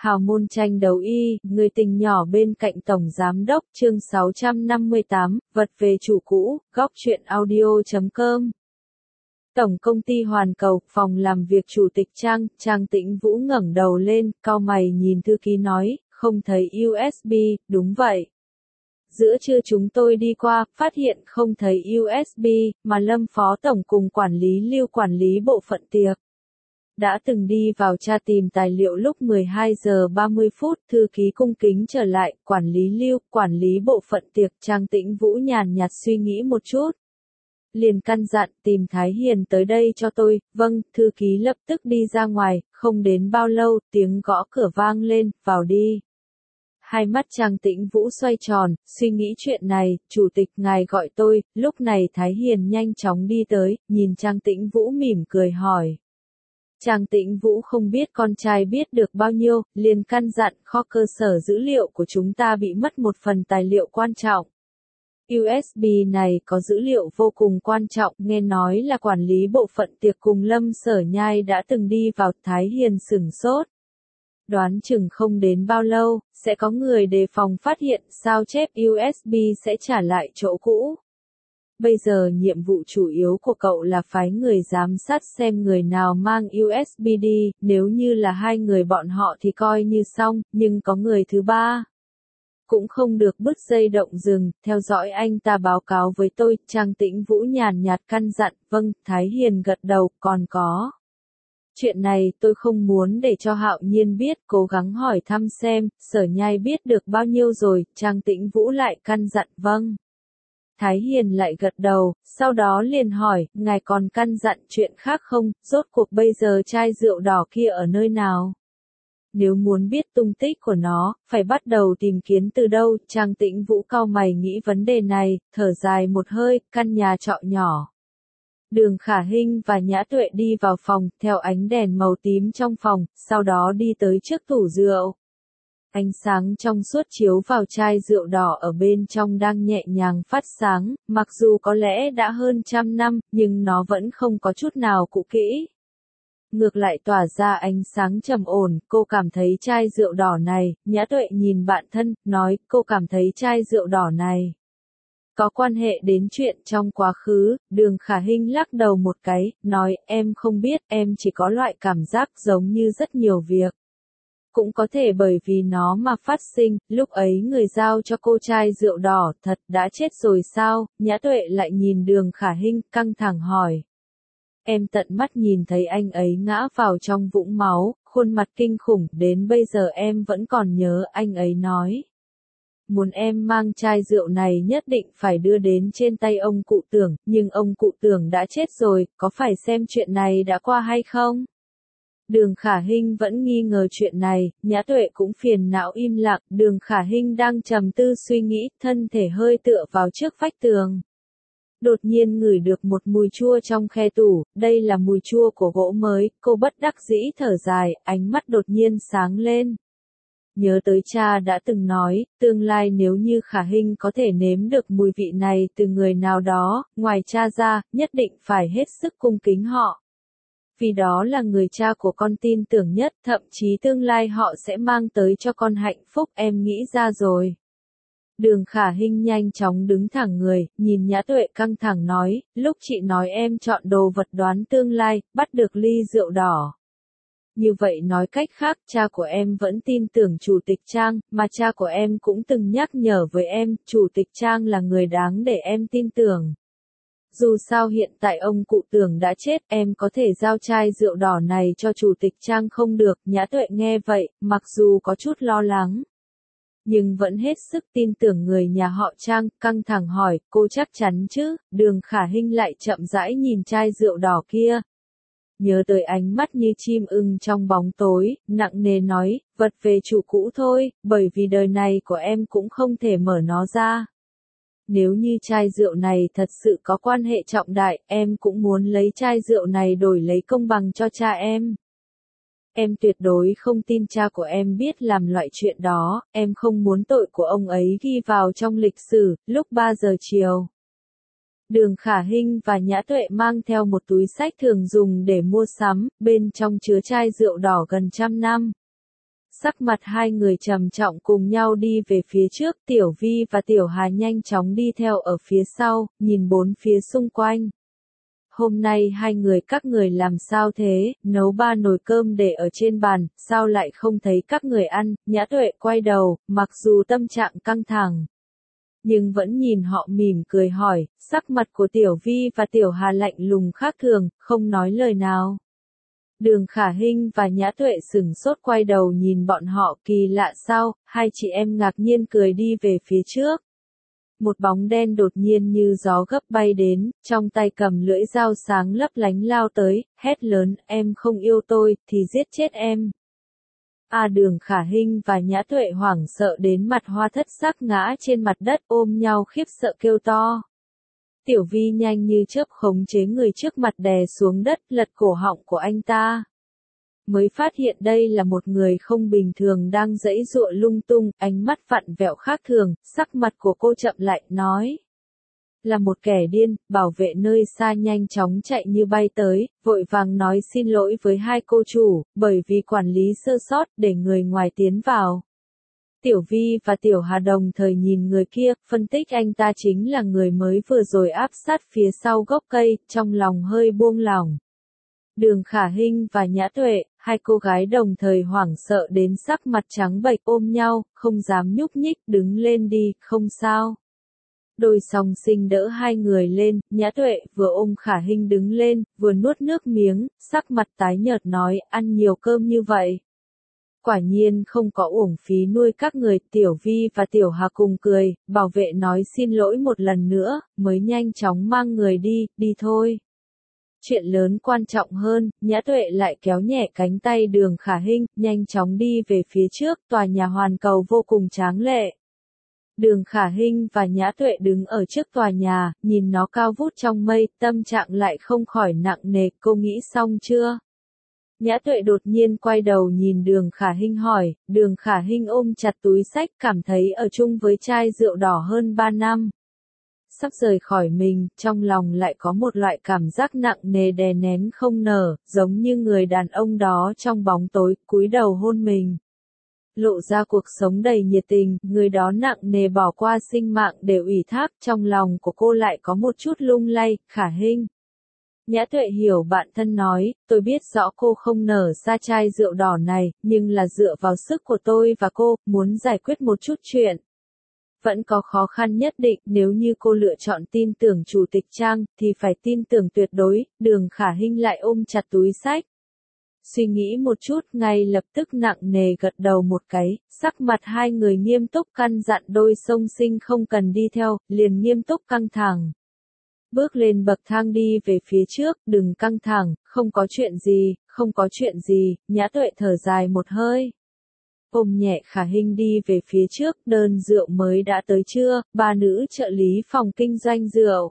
Hào môn tranh đấu y, người tình nhỏ bên cạnh Tổng Giám đốc, chương 658, vật về chủ cũ, góc chuyện audio.com. Tổng công ty Hoàn Cầu, phòng làm việc chủ tịch Trang Tĩnh Vũ ngẩng đầu lên, cau mày nhìn thư ký nói, không thấy USB, đúng vậy. Giữa trưa chúng tôi đi qua, phát hiện không thấy USB, mà Lâm Phó Tổng cùng quản lý bộ phận tiệc đã từng đi vào tra tìm tài liệu lúc 12 giờ 30 phút, thư ký cung kính trở lại, quản lý bộ phận tiệc. Trang Tĩnh Vũ nhàn nhạt suy nghĩ một chút, liền căn dặn tìm Thái Hiền tới đây cho tôi. Vâng, thư ký lập tức đi ra ngoài, không đến bao lâu, tiếng gõ cửa vang lên, vào đi. Hai mắt Trang Tĩnh Vũ xoay tròn, suy nghĩ chuyện này, chủ tịch ngài gọi tôi. Lúc này Thái Hiền nhanh chóng đi tới, nhìn Trang Tĩnh Vũ mỉm cười hỏi. Trang Tĩnh Vũ không biết con trai biết được bao nhiêu, liền căn dặn kho cơ sở dữ liệu của chúng ta bị mất một phần tài liệu quan trọng. USB này có dữ liệu vô cùng quan trọng, nghe nói là quản lý bộ phận tiệc cùng Lâm Sở Nhai đã từng đi vào. Thái Hiền sửng sốt. Đoán chừng không đến bao lâu, sẽ có người đề phòng phát hiện, sao chép USB sẽ trả lại chỗ cũ. Bây giờ nhiệm vụ chủ yếu của cậu là phái người giám sát xem người nào mang USB đi, nếu như là hai người bọn họ thì coi như xong, nhưng có người thứ ba. Cũng không được bứt dây động rừng, theo dõi anh ta báo cáo với tôi. Trang Tĩnh Vũ nhàn nhạt căn dặn. Vâng. Thái Hiền gật đầu. Còn có. Chuyện này tôi không muốn để cho Hạo Nhiên biết, cố gắng hỏi thăm xem, Sở Nhai biết được bao nhiêu rồi. Trang Tĩnh Vũ lại căn dặn. Vâng. Thái Hiền lại gật đầu, sau đó liền hỏi, ngài còn căn dặn chuyện khác không, rốt cuộc bây giờ chai rượu đỏ kia ở nơi nào? Nếu muốn biết tung tích của nó, phải bắt đầu tìm kiếm từ đâu? Trang Tĩnh Vũ cau mày nghĩ vấn đề này, thở dài một hơi. Căn nhà trọ nhỏ. Đường Khả Hinh và Nhã Tuệ đi vào phòng, theo ánh đèn màu tím trong phòng, sau đó đi tới trước tủ rượu. Ánh sáng trong suốt chiếu vào chai rượu đỏ ở bên trong đang nhẹ nhàng phát sáng, mặc dù có lẽ đã hơn 100 năm, nhưng nó vẫn không có chút nào cũ kỹ. Ngược lại tỏa ra ánh sáng trầm ổn. Cô cảm thấy chai rượu đỏ này, Nhã Tuệ nhìn bạn thân, nói, cô cảm thấy chai rượu đỏ này có quan hệ đến chuyện trong quá khứ. Đường Khả Hinh lắc đầu một cái, nói, em không biết, em chỉ có loại cảm giác giống như rất nhiều việc. Cũng có thể bởi vì nó mà phát sinh. Lúc ấy người giao cho cô chai rượu đỏ thật đã chết rồi sao? Nhã Tuệ lại nhìn Đường Khả Hinh, căng thẳng hỏi. Em tận mắt nhìn thấy anh ấy ngã vào trong vũng máu, khuôn mặt kinh khủng, đến bây giờ em vẫn còn nhớ. Anh ấy nói muốn em mang chai rượu này nhất định phải đưa đến trên tay ông cụ Tưởng, nhưng ông cụ Tưởng đã chết rồi, có phải xem chuyện này đã qua hay không? Đường Khả Hinh vẫn nghi ngờ chuyện này, Nhã Tuệ cũng phiền não im lặng. Đường Khả Hinh đang trầm tư suy nghĩ, thân thể hơi tựa vào trước vách tường. Đột nhiên ngửi được một mùi chua trong khe tủ, đây là mùi chua của gỗ mới. Cô bất đắc dĩ thở dài, ánh mắt đột nhiên sáng lên. Nhớ tới cha đã từng nói, tương lai nếu như Khả Hinh có thể nếm được mùi vị này từ người nào đó, ngoài cha ra, nhất định phải hết sức cung kính họ. Vì đó là người cha của con tin tưởng nhất, thậm chí tương lai họ sẽ mang tới cho con hạnh phúc. Em nghĩ ra rồi. Đường Khả Hinh nhanh chóng đứng thẳng người, nhìn Nhã Tuệ căng thẳng nói, lúc chị nói em chọn đồ vật đoán tương lai, bắt được ly rượu đỏ. Như vậy nói cách khác, cha của em vẫn tin tưởng Chủ tịch Trang, mà cha của em cũng từng nhắc nhở với em, Chủ tịch Trang là người đáng để em tin tưởng. Dù sao hiện tại ông cụ Tưởng đã chết, em có thể giao chai rượu đỏ này cho Chủ tịch Trang không được? Nhã Tuệ nghe vậy, mặc dù có chút lo lắng, nhưng vẫn hết sức tin tưởng người nhà họ Trang, căng thẳng hỏi, cô chắc chắn chứ? Đường Khả Hinh lại chậm rãi nhìn chai rượu đỏ kia. Nhớ tới ánh mắt như chim ưng trong bóng tối, nặng nề nói, vật về chủ cũ thôi, bởi vì đời này của em cũng không thể mở nó ra. Nếu như chai rượu này thật sự có quan hệ trọng đại, em cũng muốn lấy chai rượu này đổi lấy công bằng cho cha em. Em tuyệt đối không tin cha của em biết làm loại chuyện đó, em không muốn tội của ông ấy ghi vào trong lịch sử. Lúc 3 giờ chiều, Đường Khả Hinh và Nhã Tuệ mang theo một túi xách thường dùng để mua sắm, bên trong chứa chai rượu đỏ gần 100 năm. Sắc mặt hai người trầm trọng cùng nhau đi về phía trước, Tiểu Vi và Tiểu Hà nhanh chóng đi theo ở phía sau, nhìn bốn phía xung quanh. Hôm nay hai người các người làm sao thế, nấu 3 nồi cơm để ở trên bàn, sao lại không thấy các người ăn, Nhã Tuệ quay đầu, mặc dù tâm trạng căng thẳng, nhưng vẫn nhìn họ mỉm cười hỏi, sắc mặt của Tiểu Vi và Tiểu Hà lạnh lùng khác thường, không nói lời nào. Đường Khả Hinh và Nhã Tuệ sửng sốt quay đầu nhìn bọn họ, kỳ lạ sao, hai chị em ngạc nhiên cười đi về phía trước. Một bóng đen đột nhiên như gió gấp bay đến, trong tay cầm lưỡi dao sáng lấp lánh lao tới, hét lớn, em không yêu tôi, thì giết chết em. Đường Khả Hinh và Nhã Tuệ hoảng sợ đến mặt hoa thất sắc ngã trên mặt đất ôm nhau khiếp sợ kêu to. Tiểu Vi nhanh như chớp khống chế người trước mặt đè xuống đất, lật cổ họng của anh ta. Mới phát hiện đây là một người không bình thường đang giãy giụa lung tung, ánh mắt vặn vẹo khác thường, sắc mặt của cô chậm lại, nói. Là một kẻ điên, bảo vệ nơi xa nhanh chóng chạy như bay tới, vội vàng nói xin lỗi với hai cô chủ, bởi vì quản lý sơ sót để người ngoài tiến vào. Tiểu Vi và Tiểu Hà đồng thời nhìn người kia, phân tích anh ta chính là người mới vừa rồi áp sát phía sau gốc cây, trong lòng hơi buông lỏng. Đường Khả Hinh và Nhã Tuệ, hai cô gái đồng thời hoảng sợ đến sắc mặt trắng bệch ôm nhau, không dám nhúc nhích, đứng lên đi, không sao. Đôi song sinh đỡ hai người lên, Nhã Tuệ vừa ôm Khả Hinh đứng lên, vừa nuốt nước miếng, sắc mặt tái nhợt nói, ăn nhiều cơm như vậy. Quả nhiên không có uổng phí nuôi các người, Tiểu Vi và Tiểu Hà cùng cười, bảo vệ nói xin lỗi một lần nữa, mới nhanh chóng mang người đi, đi thôi. Chuyện lớn quan trọng hơn, Nhã Tuệ lại kéo nhẹ cánh tay Đường Khả Hinh, nhanh chóng đi về phía trước, tòa nhà Hoàn Cầu vô cùng tráng lệ. Đường Khả Hinh và Nhã Tuệ đứng ở trước tòa nhà, nhìn nó cao vút trong mây, tâm trạng lại không khỏi nặng nề, cô nghĩ xong chưa? Nhã Tuệ đột nhiên quay đầu nhìn Đường Khả Hinh hỏi, Đường Khả Hinh ôm chặt túi xách, cảm thấy ở chung với chai rượu đỏ hơn 3 năm. Sắp rời khỏi mình, trong lòng lại có một loại cảm giác nặng nề đè nén không nở, giống như người đàn ông đó trong bóng tối, cúi đầu hôn mình. Lộ ra cuộc sống đầy nhiệt tình, người đó nặng nề bỏ qua sinh mạng để ủy thác, trong lòng của cô lại có một chút lung lay, Khả Hinh. Nhã Tuệ hiểu bạn thân nói, tôi biết rõ cô không nở ra chai rượu đỏ này, nhưng là dựa vào sức của tôi và cô, muốn giải quyết một chút chuyện. Vẫn có khó khăn nhất định, nếu như cô lựa chọn tin tưởng Chủ tịch Trang, thì phải tin tưởng tuyệt đối, Đường Khả Hinh lại ôm chặt túi xách. Suy nghĩ một chút, ngay lập tức nặng nề gật đầu một cái, sắc mặt hai người nghiêm túc căn dặn đôi song sinh không cần đi theo, liền nghiêm túc căng thẳng. Bước lên bậc thang đi về phía trước, đừng căng thẳng, không có chuyện gì, không có chuyện gì, Nhã Tuệ thở dài một hơi. Ôm nhẹ Khả Hinh đi về phía trước, đơn rượu mới đã tới chưa, ba nữ trợ lý phòng kinh doanh rượu.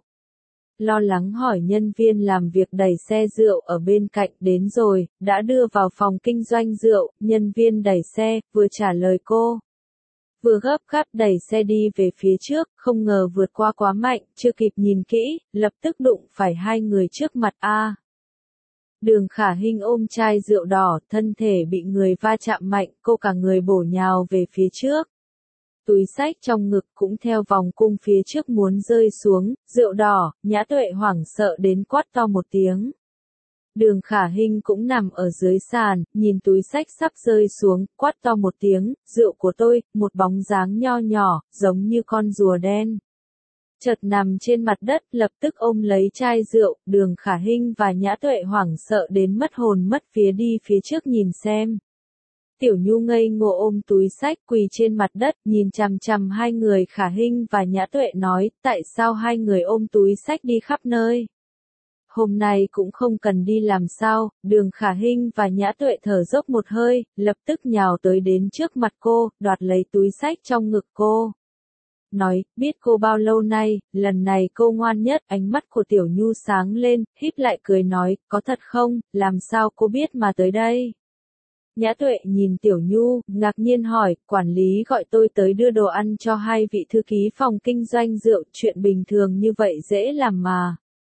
Lo lắng hỏi nhân viên làm việc đẩy xe rượu ở bên cạnh, đến rồi, đã đưa vào phòng kinh doanh rượu, nhân viên đẩy xe, vừa trả lời cô. Vừa gấp gáp đẩy xe đi về phía trước, không ngờ vượt qua quá mạnh, chưa kịp nhìn kỹ, lập tức đụng phải hai người trước mặt Đường Khả Hinh ôm chai rượu đỏ, thân thể bị người va chạm mạnh, cô cả người bổ nhào về phía trước. Túi xách trong ngực cũng theo vòng cung phía trước muốn rơi xuống, rượu đỏ, Nhã Tuệ hoảng sợ đến quát to một tiếng. Đường Khả Hinh cũng nằm ở dưới sàn, nhìn túi xách sắp rơi xuống, quát to một tiếng, rượu của tôi, một bóng dáng nho nhỏ, giống như con rùa đen. Chợt nằm trên mặt đất, lập tức ôm lấy chai rượu, Đường Khả Hinh và Nhã Tuệ hoảng sợ đến mất hồn mất vía đi phía trước nhìn xem. Tiểu Nhu ngây ngô ôm túi xách quỳ trên mặt đất, nhìn chằm chằm hai người Khả Hinh và Nhã Tuệ nói, tại sao hai người ôm túi xách đi khắp nơi? Hôm nay cũng không cần đi làm sao, Đường Khả Hinh và Nhã Tuệ thở dốc một hơi, lập tức nhào tới đến trước mặt cô, đoạt lấy túi xách trong ngực cô. Nói, biết cô bao lâu nay, lần này cô ngoan nhất, ánh mắt của Tiểu Nhu sáng lên, híp lại cười nói, có thật không, làm sao cô biết mà tới đây? Nhã Tuệ nhìn Tiểu Nhu, ngạc nhiên hỏi, quản lý gọi tôi tới đưa đồ ăn cho hai vị thư ký phòng kinh doanh rượu, chuyện bình thường như vậy dễ làm mà.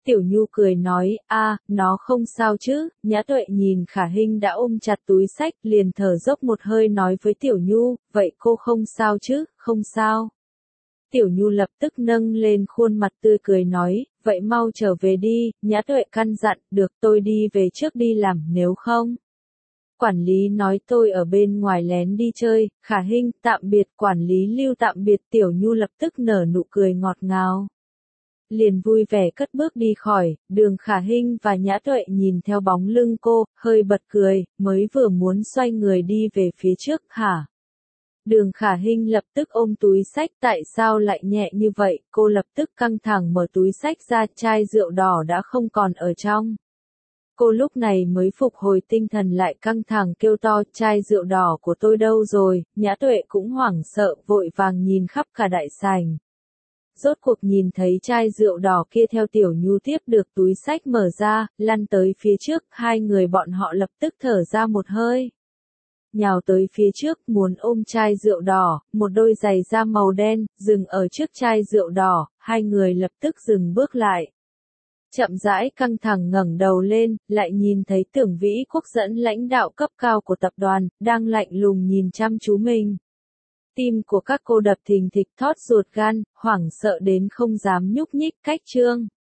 Tiểu Nhu cười nói, nó không sao chứ. Nhã Tuệ nhìn Khả Hinh đã ôm chặt túi xách, liền thở dốc một hơi nói với Tiểu Nhu, vậy cô không sao chứ, không sao. Tiểu Nhu lập tức nâng lên khuôn mặt tươi cười nói, vậy mau trở về đi. Nhã Tuệ căn dặn, được, tôi đi về trước đi làm, nếu không. Quản lý nói tôi ở bên ngoài lén đi chơi. Khả Hinh, tạm biệt. Quản lý Lưu tạm biệt. Tiểu Nhu lập tức nở nụ cười ngọt ngào, liền vui vẻ cất bước đi khỏi. Đường Khả Hinh và Nhã Tuệ nhìn theo bóng lưng cô, hơi bật cười, mới vừa muốn xoay người đi về phía trước, hả? Đường Khả Hinh lập tức ôm túi xách, tại sao lại nhẹ như vậy? Cô lập tức căng thẳng mở túi xách ra, chai rượu đỏ đã không còn ở trong. Cô lúc này mới phục hồi tinh thần lại, căng thẳng kêu to, chai rượu đỏ của tôi đâu rồi? Nhã Tuệ cũng hoảng sợ, vội vàng nhìn khắp cả đại sảnh. Rốt cuộc nhìn thấy chai rượu đỏ kia, theo Tiểu Nhu tiếp được túi xách mở ra, lăn tới phía trước, hai người bọn họ lập tức thở ra một hơi. Nhào tới phía trước, muốn ôm chai rượu đỏ, một đôi giày da màu đen, dừng ở trước chai rượu đỏ, hai người lập tức dừng bước lại. Chậm rãi căng thẳng ngẩng đầu lên, lại nhìn thấy Tưởng Vĩ Quốc dẫn lãnh đạo cấp cao của tập đoàn, đang lạnh lùng nhìn chăm chú mình. Tim của các cô đập thình thịch, thót ruột gan, hoảng sợ đến không dám nhúc nhích. Cách chương